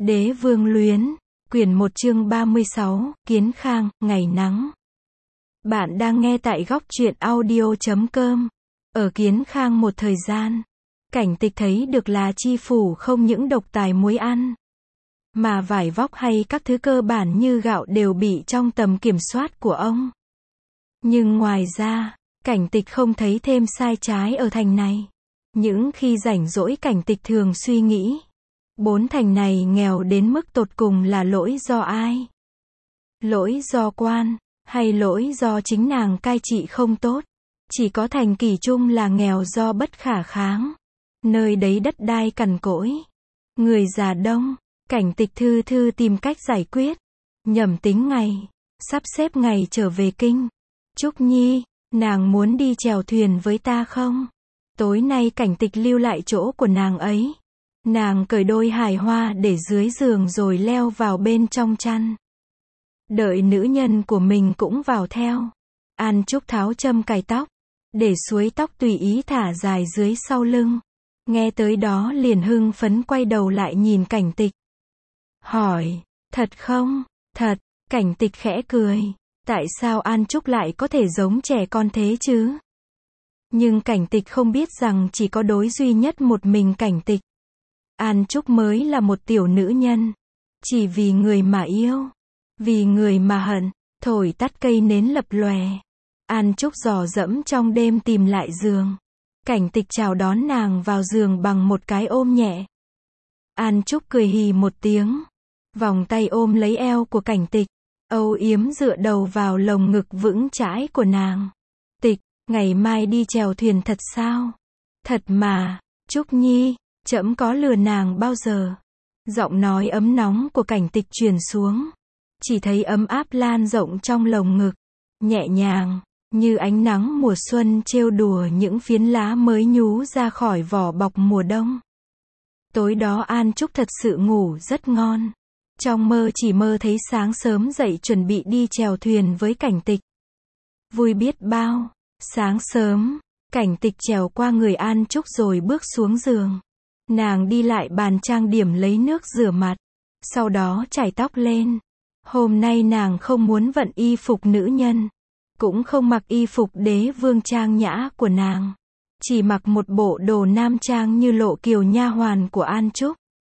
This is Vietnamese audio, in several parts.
Đế vương luyến, quyển 1 chương 36, Kiến Khang, ngày nắng. Bạn đang nghe tại góc truyện audio.com. Ở Kiến Khang một thời gian, Cảnh Tịch thấy được là chi phủ không những độc tài muối ăn, mà vải vóc hay các thứ cơ bản như gạo đều bị trong tầm kiểm soát của ông. Nhưng ngoài ra, Cảnh Tịch không thấy thêm sai trái ở thành này. Những khi rảnh rỗi Cảnh Tịch thường suy nghĩ, 4 thành này nghèo đến mức tột cùng là lỗi do ai? Lỗi do quan, hay lỗi do chính nàng cai trị không tốt? Chỉ có thành Kỷ Trung là nghèo do bất khả kháng. Nơi đấy đất đai cằn cỗi, người già đông. Cảnh Tịch thư thư tìm cách giải quyết. Nhẩm tính ngày, sắp xếp ngày trở về kinh. Trúc Nhi, nàng muốn đi chèo thuyền với ta không? Tối nay Cảnh Tịch lưu lại chỗ của nàng ấy. Nàng cởi đôi hài hoa để dưới giường rồi leo vào bên trong chăn. Đợi nữ nhân của mình cũng vào theo. An Trúc tháo châm cài tóc, để suối tóc tùy ý thả dài dưới sau lưng. Nghe tới đó liền hưng phấn quay đầu lại nhìn Cảnh Tịch. Hỏi, thật không? Thật. Cảnh Tịch khẽ cười. Tại sao An Trúc lại có thể giống trẻ con thế chứ? Nhưng Cảnh Tịch không biết rằng chỉ có đối duy nhất một mình Cảnh Tịch. An Trúc mới là một tiểu nữ nhân. Chỉ vì người mà yêu, vì người mà hận, thổi tắt cây nến lập lòe. An Trúc dò dẫm trong đêm tìm lại giường. Cảnh Tịch chào đón nàng vào giường bằng một cái ôm nhẹ. An Trúc cười hì một tiếng, vòng tay ôm lấy eo của Cảnh Tịch, âu yếm dựa đầu vào lồng ngực vững chãi của nàng. Tịch, ngày mai đi chèo thuyền thật sao? Thật mà, Trúc Nhi, trẫm có lừa nàng bao giờ? Giọng nói ấm nóng của Cảnh Tịch truyền xuống. Chỉ thấy ấm áp lan rộng trong lồng ngực, nhẹ nhàng, như ánh nắng mùa xuân trêu đùa những phiến lá mới nhú ra khỏi vỏ bọc mùa đông. Tối đó An Trúc thật sự ngủ rất ngon. Trong mơ chỉ mơ thấy sáng sớm dậy chuẩn bị đi chèo thuyền với Cảnh Tịch. Vui biết bao. Sáng sớm, Cảnh Tịch trèo qua người An Trúc rồi bước xuống giường. Nàng đi lại bàn trang điểm lấy nước rửa mặt, sau đó chải tóc lên. Hôm nay nàng không muốn vận y phục nữ nhân, cũng không mặc y phục đế vương trang nhã của nàng, chỉ mặc một bộ đồ nam trang như Lộ Kiều nha hoàn của An Trúc.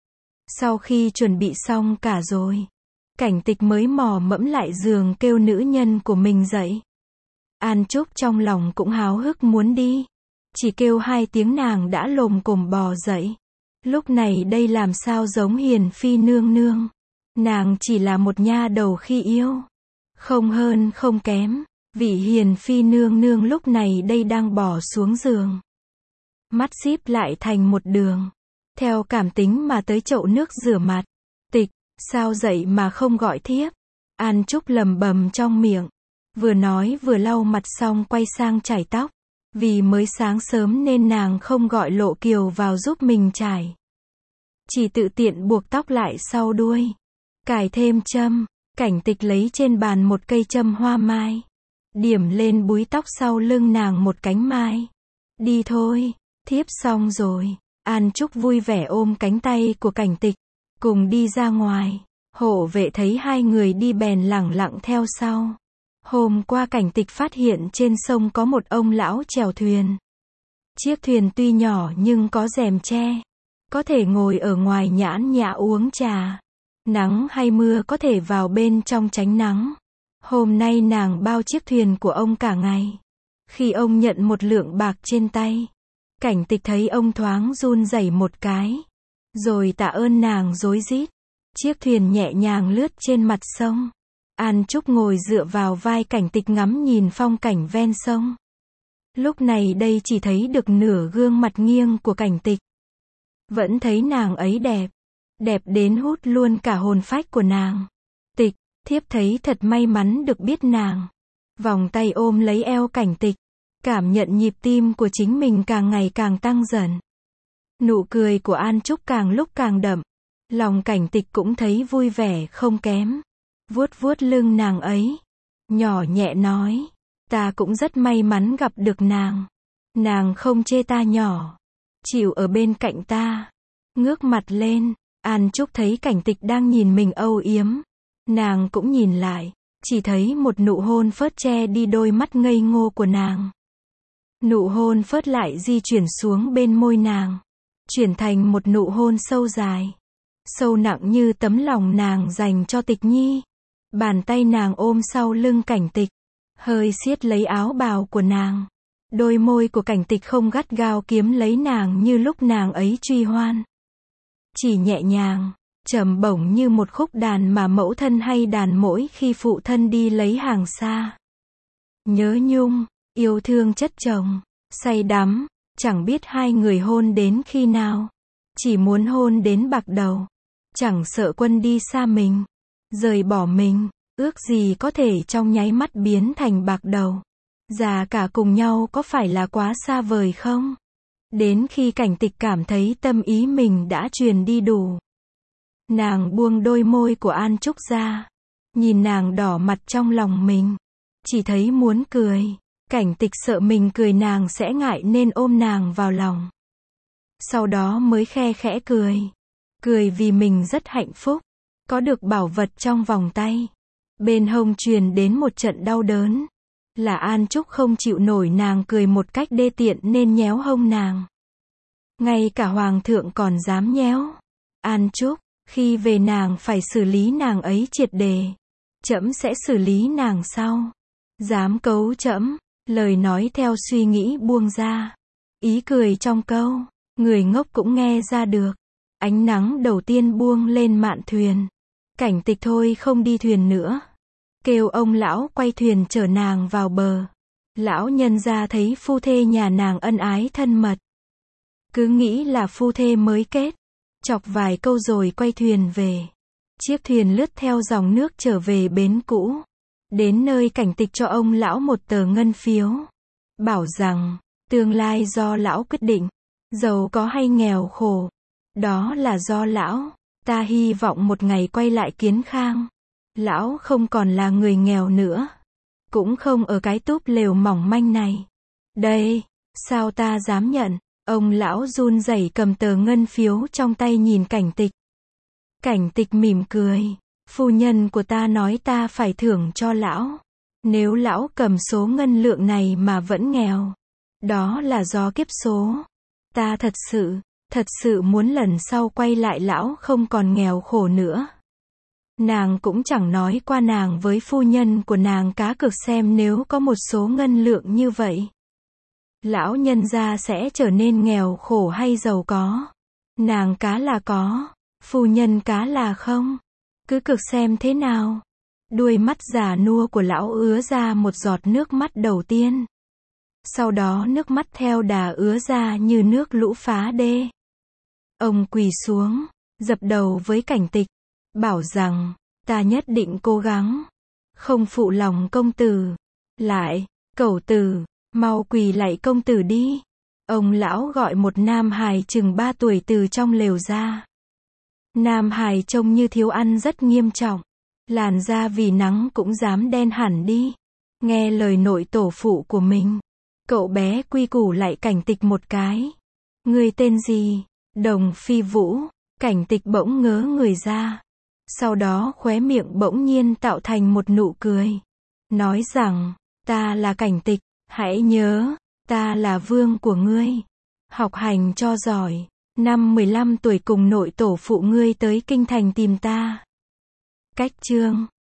Sau khi chuẩn bị xong cả rồi, Cảnh Tịch mới mò mẫm lại giường kêu nữ nhân của mình dậy. An Trúc trong lòng cũng háo hức muốn đi, chỉ kêu 2 tiếng nàng đã lồm cồm bò dậy. Lúc này đây làm sao giống Hiền Phi nương nương. Nàng chỉ là một nha đầu khi yêu, không hơn không kém. Vị Hiền Phi nương nương lúc này đây đang bò xuống giường, mắt díp lại thành một đường, theo cảm tính mà tới chậu nước rửa mặt. Tịch, sao dậy mà không gọi thiếp? An Trúc lầm bầm trong miệng, vừa nói vừa lau mặt xong quay sang chải tóc. Vì mới sáng sớm nên nàng không gọi Lộ Kiều vào giúp mình chải, chỉ tự tiện buộc tóc lại sau đuôi, cài thêm châm. Cảnh Tịch lấy trên bàn một cây châm hoa mai, điểm lên búi tóc sau lưng nàng một cánh mai. Đi thôi, thiếp xong rồi. An Trúc vui vẻ ôm cánh tay của Cảnh Tịch, cùng đi ra ngoài. Hộ vệ thấy 2 người đi bèn lẳng lặng theo sau. Hôm qua Cảnh Tịch phát hiện trên sông có một ông lão chèo thuyền. Chiếc thuyền tuy nhỏ nhưng có rèm che, có thể ngồi ở ngoài nhãn nhã uống trà. Nắng hay mưa có thể vào bên trong tránh nắng. Hôm nay nàng bao chiếc thuyền của ông cả ngày. Khi ông nhận một lượng bạc trên tay, Cảnh Tịch thấy ông thoáng run rẩy một cái, rồi tạ ơn nàng rối rít. Chiếc thuyền nhẹ nhàng lướt trên mặt sông. An Trúc ngồi dựa vào vai Cảnh Tịch ngắm nhìn phong cảnh ven sông. Lúc này đây chỉ thấy được nửa gương mặt nghiêng của Cảnh Tịch. Vẫn thấy nàng ấy đẹp, đẹp đến hút luôn cả hồn phách của nàng. Tịch, thiếp thấy thật may mắn được biết nàng. Vòng tay ôm lấy eo Cảnh Tịch, cảm nhận nhịp tim của chính mình càng ngày càng tăng dần. Nụ cười của An Trúc càng lúc càng đậm. Lòng Cảnh Tịch cũng thấy vui vẻ không kém. Vuốt vuốt lưng nàng ấy, nhỏ nhẹ nói, ta cũng rất may mắn gặp được nàng. Nàng không chê ta nhỏ, chịu ở bên cạnh ta. Ngước mặt lên, An Trúc thấy Cảnh Tịch đang nhìn mình âu yếm. Nàng cũng nhìn lại, chỉ thấy một nụ hôn phớt che đi đôi mắt ngây ngô của nàng. Nụ hôn phớt lại di chuyển xuống bên môi nàng, chuyển thành một nụ hôn sâu dài, sâu nặng như tấm lòng nàng dành cho Tịch Nhi. Bàn tay nàng ôm sau lưng Cảnh Tịch, hơi siết lấy áo bào của nàng. Đôi môi của Cảnh Tịch không gắt gao kiếm lấy nàng như lúc nàng ấy truy hoan. Chỉ nhẹ nhàng, trầm bổng như một khúc đàn mà mẫu thân hay đàn mỗi khi phụ thân đi lấy hàng xa. Nhớ nhung, yêu thương chất chồng, say đắm, chẳng biết hai người hôn đến khi nào. Chỉ muốn hôn đến bạc đầu, chẳng sợ Quân đi xa mình, rời bỏ mình, ước gì có thể trong nháy mắt biến thành bạc đầu. Già cả cùng nhau có phải là quá xa vời không? Đến khi Cảnh Tịch cảm thấy tâm ý mình đã truyền đi đủ. Nàng buông đôi môi của An Trúc ra, nhìn nàng đỏ mặt trong lòng mình, chỉ thấy muốn cười. Cảnh Tịch sợ mình cười nàng sẽ ngại nên ôm nàng vào lòng. Sau đó mới khe khẽ cười. Cười vì mình rất hạnh phúc, có được bảo vật trong vòng tay. Bên hông truyền đến một trận đau đớn. Là An Trúc không chịu nổi nàng cười một cách đê tiện nên nhéo hông nàng. Ngay cả hoàng thượng còn dám nhéo. An Trúc, khi về nàng phải xử lý nàng ấy triệt đề. Trẫm sẽ xử lý nàng sau. Dám cấu trẫm, lời nói theo suy nghĩ buông ra. Ý cười trong câu, người ngốc cũng nghe ra được. Ánh nắng đầu tiên buông lên mạn thuyền. Cảnh Tịch thôi không đi thuyền nữa, kêu ông lão quay thuyền chở nàng vào bờ. Lão nhân gia thấy phu thê nhà nàng ân ái thân mật, cứ nghĩ là phu thê mới kết, chọc vài câu rồi quay thuyền về. Chiếc thuyền lướt theo dòng nước trở về bến cũ. Đến nơi Cảnh Tịch cho ông lão một tờ ngân phiếu, bảo rằng tương lai do lão quyết định, giàu có hay nghèo khổ, đó là do lão. Ta hy vọng một ngày quay lại Kiến Khang, lão không còn là người nghèo nữa, cũng không ở cái túp lều mỏng manh này. Đây, sao ta dám nhận? Ông lão run rẩy cầm tờ ngân phiếu trong tay nhìn Cảnh Tịch. Cảnh Tịch mỉm cười. Phu nhân của ta nói ta phải thưởng cho lão. Nếu lão cầm số ngân lượng này mà vẫn nghèo, đó là do kiếp số. Ta thật sự muốn lần sau quay lại lão không còn nghèo khổ nữa. Nàng cũng chẳng nói qua nàng với phu nhân của nàng cá cược xem nếu có một số ngân lượng như vậy, lão nhân gia sẽ trở nên nghèo khổ hay giàu có. Nàng cá là có, phu nhân cá là không. Cứ cược xem thế nào. Đuôi mắt già nua của lão ứa ra một giọt nước mắt đầu tiên. Sau đó nước mắt theo đà ứa ra như nước lũ phá đê. Ông quỳ xuống, dập đầu với Cảnh Tịch, bảo rằng, ta nhất định cố gắng, không phụ lòng công tử. Lại, cẩu tử, mau quỳ lạy công tử đi. Ông lão gọi một nam hài chừng 3 tuổi từ trong lều ra. Nam hài trông như thiếu ăn rất nghiêm trọng, làn da vì nắng cũng dám đen hẳn đi. Nghe lời nội tổ phụ của mình, cậu bé quy củ lạy Cảnh Tịch một cái. Ngươi tên gì? Đồng Phi Vũ. Cảnh Tịch bỗng ngớ người ra. Sau đó khóe miệng bỗng nhiên tạo thành một nụ cười. Nói rằng, ta là Cảnh Tịch, hãy nhớ, ta là vương của ngươi. Học hành cho giỏi. Năm 15 tuổi cùng nội tổ phụ ngươi tới kinh thành tìm ta. Cách chương